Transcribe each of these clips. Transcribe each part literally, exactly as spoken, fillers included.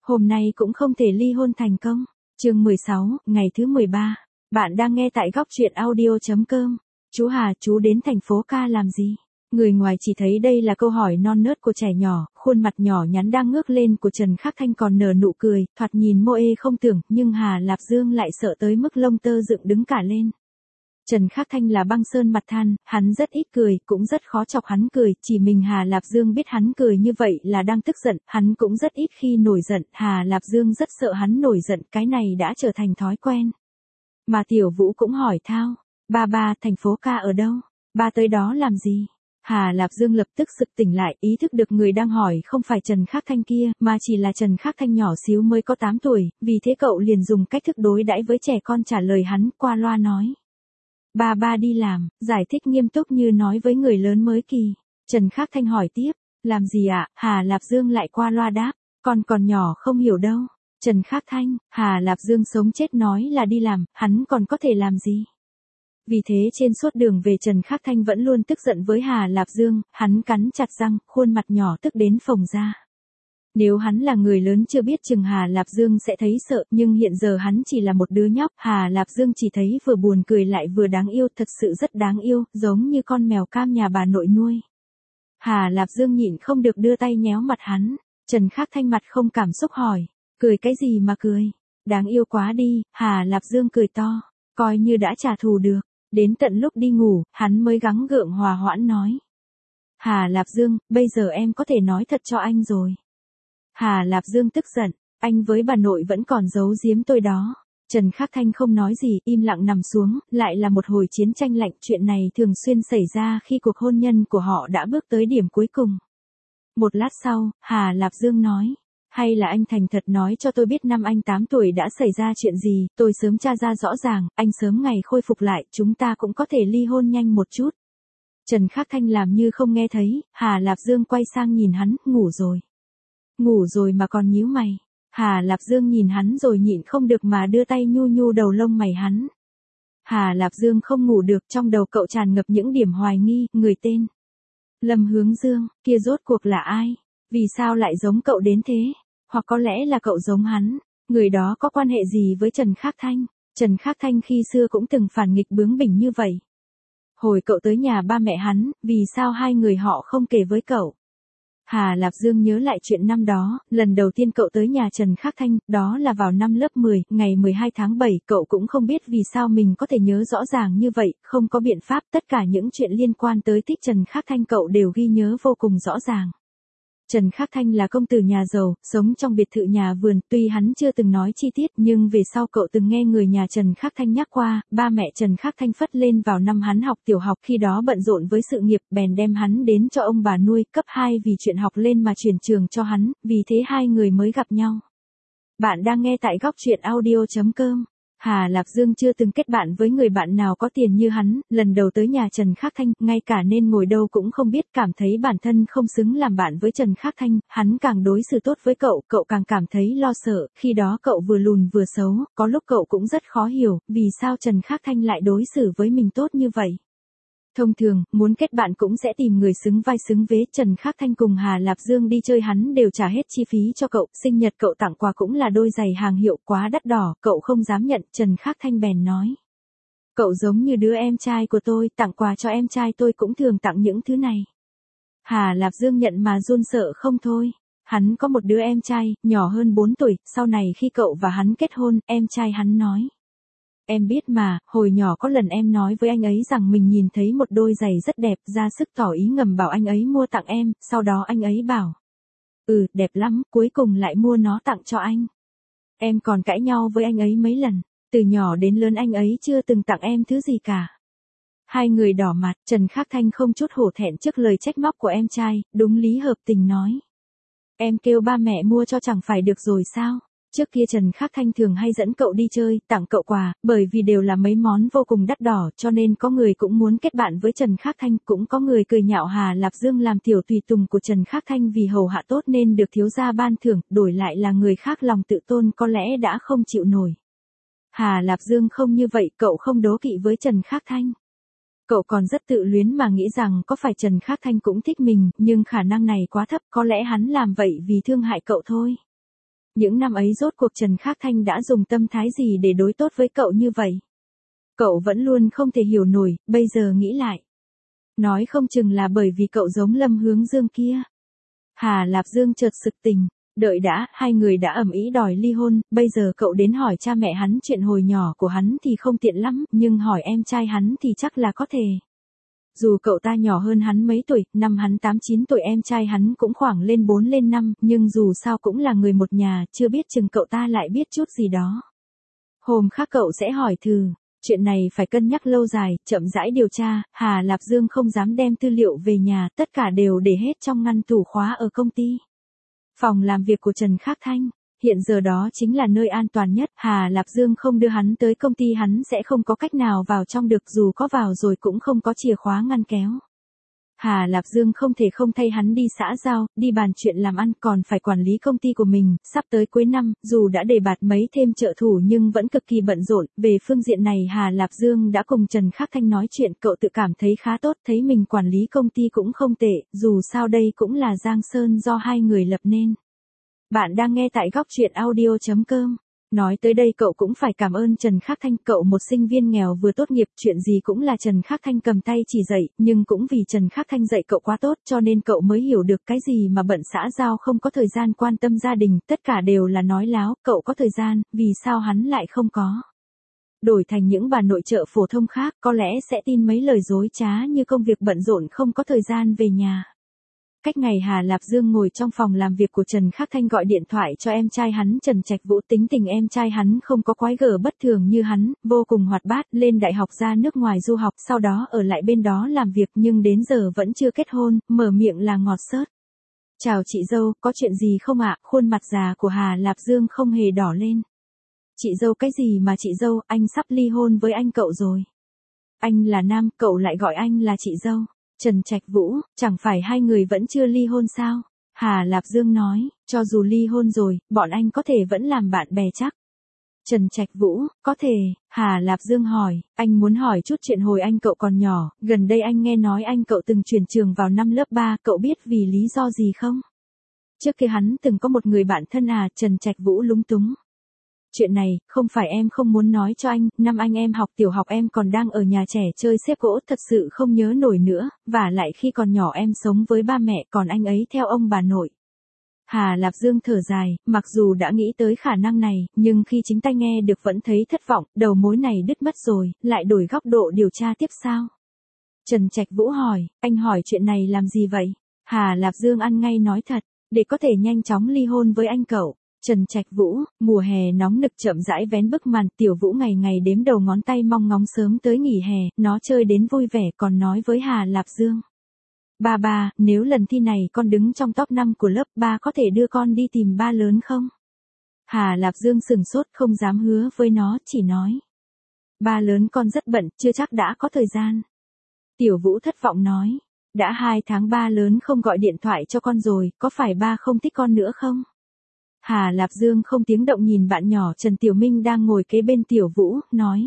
Hôm nay cũng không thể ly hôn thành công. Chương mười sáu, ngày thứ mười ba. Bạn đang nghe tại góc truyện audio chấm com. Chú Hà, chú đến thành phố ca làm gì? Người ngoài chỉ thấy đây là câu hỏi non nớt của trẻ nhỏ, khuôn mặt nhỏ nhắn đang ngước lên của Trần Khắc Thanh còn nở nụ cười, thoạt nhìn mô ê không tưởng, nhưng Hà Lạp Dương lại sợ tới mức lông tơ dựng đứng cả lên. Trần Khắc Thanh là băng sơn mặt than, hắn rất ít cười, cũng rất khó chọc hắn cười, chỉ mình Hà Lạp Dương biết hắn cười như vậy là đang tức giận, hắn cũng rất ít khi nổi giận, Hà Lạp Dương rất sợ hắn nổi giận, cái này đã trở thành thói quen. Mà Tiểu Vũ cũng hỏi thao, ba ba, thành phố ca ở đâu? Ba tới đó làm gì? Hà Lạp Dương lập tức sực tỉnh lại, ý thức được người đang hỏi không phải Trần Khắc Thanh kia, mà chỉ là Trần Khắc Thanh nhỏ xíu mới có tám tuổi, vì thế cậu liền dùng cách thức đối đãi với trẻ con trả lời hắn, qua loa nói. Ba ba đi làm, giải thích nghiêm túc như nói với người lớn mới kỳ. Trần Khắc Thanh hỏi tiếp, làm gì ạ? Hà Lạp Dương lại qua loa đáp, con còn nhỏ không hiểu đâu. Trần Khắc Thanh, Hà Lạp Dương sống chết nói là đi làm, hắn còn có thể làm gì? Vì thế trên suốt đường về Trần Khắc Thanh vẫn luôn tức giận với Hà Lạp Dương, hắn cắn chặt răng, khuôn mặt nhỏ tức đến phồng ra. Nếu hắn là người lớn chưa biết chừng Hà Lạp Dương sẽ thấy sợ, nhưng hiện giờ hắn chỉ là một đứa nhóc, Hà Lạp Dương chỉ thấy vừa buồn cười lại vừa đáng yêu, thật sự rất đáng yêu, giống như con mèo cam nhà bà nội nuôi. Hà Lạp Dương nhịn không được đưa tay nhéo mặt hắn, Trần Khắc Thanh mặt không cảm xúc hỏi, cười cái gì mà cười, đáng yêu quá đi, Hà Lạp Dương cười to, coi như đã trả thù được, đến tận lúc đi ngủ, hắn mới gắng gượng hòa hoãn nói. Hà Lạp Dương, bây giờ em có thể nói thật cho anh rồi. Hà Lạp Dương tức giận, anh với bà nội vẫn còn giấu giếm tôi đó. Trần Khắc Thanh không nói gì, im lặng nằm xuống, lại là một hồi chiến tranh lạnh, chuyện này thường xuyên xảy ra khi cuộc hôn nhân của họ đã bước tới điểm cuối cùng. Một lát sau, Hà Lạp Dương nói, hay là anh thành thật nói cho tôi biết năm anh tám tuổi đã xảy ra chuyện gì, tôi sớm tra ra rõ ràng, anh sớm ngày khôi phục lại, chúng ta cũng có thể ly hôn nhanh một chút. Trần Khắc Thanh làm như không nghe thấy, Hà Lạp Dương quay sang nhìn hắn, ngủ rồi. Ngủ rồi mà còn nhíu mày. Hà Lạp Dương nhìn hắn rồi nhịn không được mà đưa tay nhu nhu đầu lông mày hắn. Hà Lạp Dương không ngủ được, trong đầu cậu tràn ngập những điểm hoài nghi, người tên Lâm Hướng Dương, kia rốt cuộc là ai? Vì sao lại giống cậu đến thế? Hoặc có lẽ là cậu giống hắn, người đó có quan hệ gì với Trần Khắc Thanh? Trần Khắc Thanh khi xưa cũng từng phản nghịch bướng bỉnh như vậy. Hồi cậu tới nhà ba mẹ hắn, vì sao hai người họ không kể với cậu? Hà Lạp Dương nhớ lại chuyện năm đó, lần đầu tiên cậu tới nhà Trần Khắc Thanh, đó là vào năm lớp mười, ngày mười hai tháng bảy, cậu cũng không biết vì sao mình có thể nhớ rõ ràng như vậy, không có biện pháp, tất cả những chuyện liên quan tới tích Trần Khắc Thanh cậu đều ghi nhớ vô cùng rõ ràng. Trần Khắc Thanh là công tử nhà giàu, sống trong biệt thự nhà vườn, tuy hắn chưa từng nói chi tiết nhưng về sau cậu từng nghe người nhà Trần Khắc Thanh nhắc qua, ba mẹ Trần Khắc Thanh phất lên vào năm hắn học tiểu học, khi đó bận rộn với sự nghiệp, bèn đem hắn đến cho ông bà nuôi, cấp hai vì chuyện học lên mà chuyển trường cho hắn, vì thế hai người mới gặp nhau. Bạn đang nghe tại góc truyện audio chấm com. Hà Lạp Dương chưa từng kết bạn với người bạn nào có tiền như hắn, lần đầu tới nhà Trần Khắc Thanh, ngay cả nên ngồi đâu cũng không biết, cảm thấy bản thân không xứng làm bạn với Trần Khắc Thanh, hắn càng đối xử tốt với cậu, cậu càng cảm thấy lo sợ, khi đó cậu vừa lùn vừa xấu, có lúc cậu cũng rất khó hiểu, vì sao Trần Khắc Thanh lại đối xử với mình tốt như vậy. Thông thường, muốn kết bạn cũng sẽ tìm người xứng vai xứng vế, Trần Khắc Thanh cùng Hà Lạp Dương đi chơi hắn đều trả hết chi phí cho cậu, sinh nhật cậu tặng quà cũng là đôi giày hàng hiệu quá đắt đỏ, cậu không dám nhận, Trần Khắc Thanh bèn nói. Cậu giống như đứa em trai của tôi, tặng quà cho em trai tôi cũng thường tặng những thứ này. Hà Lạp Dương nhận mà run sợ không thôi. Hắn có một đứa em trai, nhỏ hơn bốn tuổi, sau này khi cậu và hắn kết hôn, em trai hắn nói. Em biết mà, hồi nhỏ có lần em nói với anh ấy rằng mình nhìn thấy một đôi giày rất đẹp, ra sức tỏ ý ngầm bảo anh ấy mua tặng em, sau đó anh ấy bảo. Ừ, đẹp lắm, cuối cùng lại mua nó tặng cho anh. Em còn cãi nhau với anh ấy mấy lần, từ nhỏ đến lớn anh ấy chưa từng tặng em thứ gì cả. Hai người đỏ mặt, Trần Khắc Thanh không chút hổ thẹn trước lời trách móc của em trai, đúng lý hợp tình nói. Em kêu ba mẹ mua cho chẳng phải được rồi sao? Trước kia Trần Khắc Thanh thường hay dẫn cậu đi chơi, tặng cậu quà, bởi vì đều là mấy món vô cùng đắt đỏ, cho nên có người cũng muốn kết bạn với Trần Khắc Thanh, cũng có người cười nhạo Hà Lạp Dương làm tiểu tùy tùng của Trần Khắc Thanh vì hầu hạ tốt nên được thiếu gia ban thưởng, đổi lại là người khác lòng tự tôn có lẽ đã không chịu nổi. Hà Lạp Dương không như vậy, cậu không đố kỵ với Trần Khắc Thanh. Cậu còn rất tự luyến mà nghĩ rằng có phải Trần Khắc Thanh cũng thích mình, nhưng khả năng này quá thấp, có lẽ hắn làm vậy vì thương hại cậu thôi. Những năm ấy rốt cuộc Trần Khắc Thanh đã dùng tâm thái gì để đối tốt với cậu như vậy? Cậu vẫn luôn không thể hiểu nổi, bây giờ nghĩ lại. Nói không chừng là bởi vì cậu giống Lâm Hướng Dương kia. Hà Lạp Dương chợt sực tỉnh, đợi đã, hai người đã ầm ĩ đòi ly hôn, bây giờ cậu đến hỏi cha mẹ hắn chuyện hồi nhỏ của hắn thì không tiện lắm, nhưng hỏi em trai hắn thì chắc là có thể. Dù cậu ta nhỏ hơn hắn mấy tuổi, năm hắn tám chín tuổi em trai hắn cũng khoảng lên bốn lên năm, nhưng dù sao cũng là người một nhà, chưa biết chừng cậu ta lại biết chút gì đó. Hôm khác cậu sẽ hỏi thử. Chuyện này phải cân nhắc lâu dài, chậm rãi điều tra, Hà Lạp Dương không dám đem tư liệu về nhà, tất cả đều để hết trong ngăn tủ khóa ở công ty. Phòng làm việc của Trần Khắc Thanh, hiện giờ đó chính là nơi an toàn nhất, Hà Lạp Dương không đưa hắn tới công ty hắn sẽ không có cách nào vào trong được, dù có vào rồi cũng không có chìa khóa ngăn kéo. Hà Lạp Dương không thể không thay hắn đi xã giao, đi bàn chuyện làm ăn, còn phải quản lý công ty của mình, sắp tới cuối năm, dù đã đề bạt mấy thêm trợ thủ nhưng vẫn cực kỳ bận rộn, về phương diện này Hà Lạp Dương đã cùng Trần Khắc Thanh nói chuyện, cậu tự cảm thấy khá tốt, thấy mình quản lý công ty cũng không tệ, dù sao đây cũng là giang sơn do hai người lập nên. Bạn đang nghe tại góc truyện audio chấm com. Nói tới đây cậu cũng phải cảm ơn Trần Khắc Thanh, cậu một sinh viên nghèo vừa tốt nghiệp, chuyện gì cũng là Trần Khắc Thanh cầm tay chỉ dạy, nhưng cũng vì Trần Khắc Thanh dạy cậu quá tốt cho nên cậu mới hiểu được cái gì mà bận xã giao không có thời gian quan tâm gia đình, tất cả đều là nói láo, cậu có thời gian, vì sao hắn lại không có. Đổi thành những bà nội trợ phổ thông khác có lẽ sẽ tin mấy lời dối trá như công việc bận rộn không có thời gian về nhà. Cách ngày Hà Lạp Dương ngồi trong phòng làm việc của Trần Khắc Thanh gọi điện thoại cho em trai hắn Trần Trạch Vũ, tính tình em trai hắn không có quái gở bất thường như hắn, vô cùng hoạt bát, lên đại học ra nước ngoài du học, sau đó ở lại bên đó làm việc nhưng đến giờ vẫn chưa kết hôn, mở miệng là ngọt xớt. Chào chị dâu, có chuyện gì không ạ? Khuôn mặt già của Hà Lạp Dương không hề đỏ lên. Chị dâu cái gì mà chị dâu, anh sắp ly hôn với anh cậu rồi. Anh là nam, cậu lại gọi anh là chị dâu. Trần Trạch Vũ, chẳng phải hai người vẫn chưa ly hôn sao? Hà Lạp Dương nói, cho dù ly hôn rồi, bọn anh có thể vẫn làm bạn bè chắc. Trần Trạch Vũ, có thể, Hà Lạp Dương hỏi, anh muốn hỏi chút chuyện hồi anh cậu còn nhỏ, gần đây anh nghe nói anh cậu từng chuyển trường vào năm lớp ba, cậu biết vì lý do gì không? Trước kia hắn từng có một người bạn thân à, Trần Trạch Vũ lúng túng. Chuyện này, không phải em không muốn nói cho anh, năm anh em học tiểu học em còn đang ở nhà trẻ chơi xếp gỗ, thật sự không nhớ nổi nữa, và lại khi còn nhỏ em sống với ba mẹ, còn anh ấy theo ông bà nội. Hà Lạp Dương thở dài, mặc dù đã nghĩ tới khả năng này, nhưng khi chính tay nghe được vẫn thấy thất vọng, đầu mối này đứt mất rồi, lại đổi góc độ điều tra tiếp sao? Trần Trạch Vũ hỏi, anh hỏi chuyện này làm gì vậy? Hà Lạp Dương ăn ngay nói thật, để có thể nhanh chóng ly hôn với anh cậu. Trần Trạch Vũ, mùa hè nóng nực chậm rãi vén bức màn, Tiểu Vũ ngày ngày đếm đầu ngón tay mong ngóng sớm tới nghỉ hè, nó chơi đến vui vẻ còn nói với Hà Lạp Dương. Ba ba, nếu lần thi này con đứng trong top năm của lớp, ba có thể đưa con đi tìm ba lớn không? Hà Lạp Dương sừng sốt không dám hứa với nó, chỉ nói. Ba lớn con rất bận, chưa chắc đã có thời gian. Tiểu Vũ thất vọng nói. Đã hai tháng ba lớn không gọi điện thoại cho con rồi, có phải ba không thích con nữa không? Hà Lạp Dương không tiếng động nhìn bạn nhỏ Trần Tiểu Minh đang ngồi kế bên Tiểu Vũ, nói.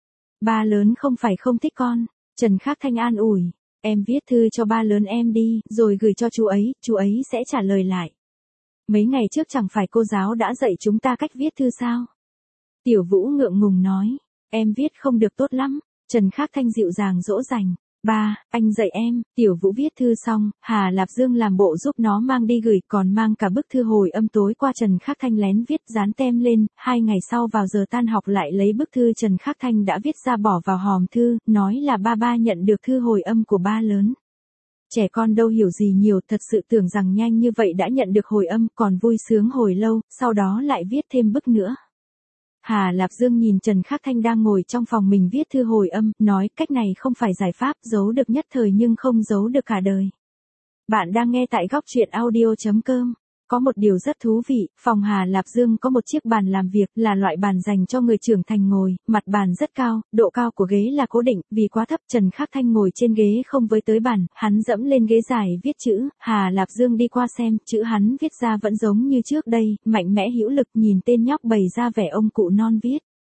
Ba lớn không phải không thích con. Trần Khắc Thanh an ủi. Em viết thư cho ba lớn em đi, rồi gửi cho chú ấy, chú ấy sẽ trả lời lại. Mấy ngày trước chẳng phải cô giáo đã dạy chúng ta cách viết thư sao? Tiểu Vũ ngượng ngùng nói. Em viết không được tốt lắm. Trần Khắc Thanh dịu dàng dỗ dành. Ba, anh dạy em. Tiểu Vũ viết thư xong, Hà Lạp Dương làm bộ giúp nó mang đi gửi, còn mang cả bức thư hồi âm tối qua Trần Khắc Thanh lén viết dán tem lên, hai ngày sau vào giờ tan học lại lấy bức thư Trần Khắc Thanh đã viết ra bỏ vào hòm thư, nói là ba ba nhận được thư hồi âm của ba lớn. Trẻ con đâu hiểu gì nhiều, thật sự tưởng rằng nhanh như vậy đã nhận được hồi âm, còn vui sướng hồi lâu, sau đó lại viết thêm bức nữa. Hà Lạp Dương nhìn Trần Khắc Thanh đang ngồi trong phòng mình viết thư hồi âm, nói cách này không phải giải pháp, giấu được nhất thời nhưng không giấu được cả đời. Bạn đang nghe tại góc truyện audio chấm com. Có một điều rất thú vị, phòng Hà Lạp Dương có một chiếc bàn làm việc, là loại bàn dành cho người trưởng thành ngồi, mặt bàn rất cao, độ cao của ghế là cố định, vì quá thấp Trần Khắc Thanh ngồi trên ghế không với tới bàn, hắn dẫm lên ghế dài viết chữ, Hà Lạp Dương đi qua xem, chữ hắn viết ra vẫn giống như trước đây, mạnh mẽ hữu lực, nhìn tên nhóc bày ra vẻ ông cụ non viết.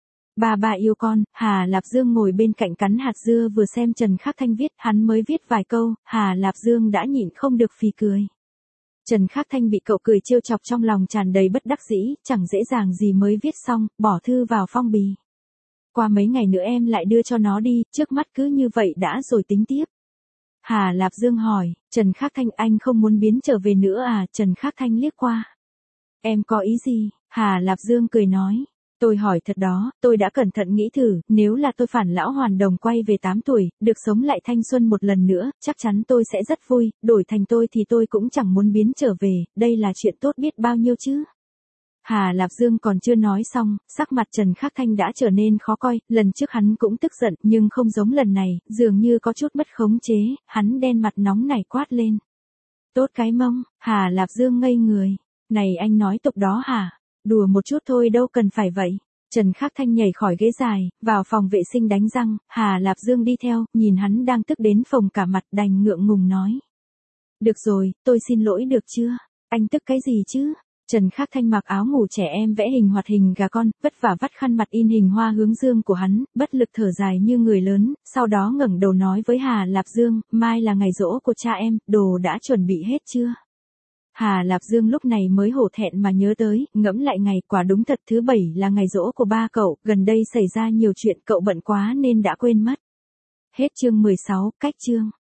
Bà bà yêu con, Hà Lạp Dương ngồi bên cạnh cắn hạt dưa vừa xem Trần Khắc Thanh viết, hắn mới viết vài câu, Hà Lạp Dương đã nhịn không được phì cười. Trần Khắc Thanh bị cậu cười trêu chọc trong lòng tràn đầy bất đắc dĩ, chẳng dễ dàng gì mới viết xong, bỏ thư vào phong bì. Qua mấy ngày nữa em lại đưa cho nó đi, trước mắt cứ như vậy đã rồi tính tiếp. Hà Lạp Dương hỏi, Trần Khắc Thanh anh không muốn biến trở về nữa à? Trần Khắc Thanh liếc qua. Em có ý gì? Hà Lạp Dương cười nói. Tôi hỏi thật đó, tôi đã cẩn thận nghĩ thử, nếu là tôi phản lão hoàn đồng quay về tám tuổi, được sống lại thanh xuân một lần nữa, chắc chắn tôi sẽ rất vui, đổi thành tôi thì tôi cũng chẳng muốn biến trở về, đây là chuyện tốt biết bao nhiêu chứ. Hà Lạp Dương còn chưa nói xong, sắc mặt Trần Khắc Thanh đã trở nên khó coi, lần trước hắn cũng tức giận, nhưng không giống lần này, dường như có chút mất khống chế, hắn đen mặt nóng nảy quát lên. Tốt cái mông, Hà Lạp Dương ngây người, này anh nói tục đó hả? Đùa một chút thôi đâu cần phải vậy. Trần Khắc Thanh nhảy khỏi ghế dài, vào phòng vệ sinh đánh răng, Hà Lạp Dương đi theo, nhìn hắn đang tức đến phồng cả mặt đành ngượng ngùng nói. Được rồi, tôi xin lỗi được chưa? Anh tức cái gì chứ? Trần Khắc Thanh mặc áo ngủ trẻ em vẽ hình hoạt hình gà con, vất vả vắt khăn mặt in hình hoa hướng dương của hắn, bất lực thở dài như người lớn, sau đó ngẩng đầu nói với Hà Lạp Dương, mai là ngày giỗ của cha em, đồ đã chuẩn bị hết chưa? Hà Lạp Dương lúc này mới hổ thẹn mà nhớ tới, ngẫm lại ngày, quả đúng thật thứ bảy là ngày giỗ của ba cậu, gần đây xảy ra nhiều chuyện cậu bận quá nên đã quên mất. Hết chương mười sáu, cách chương.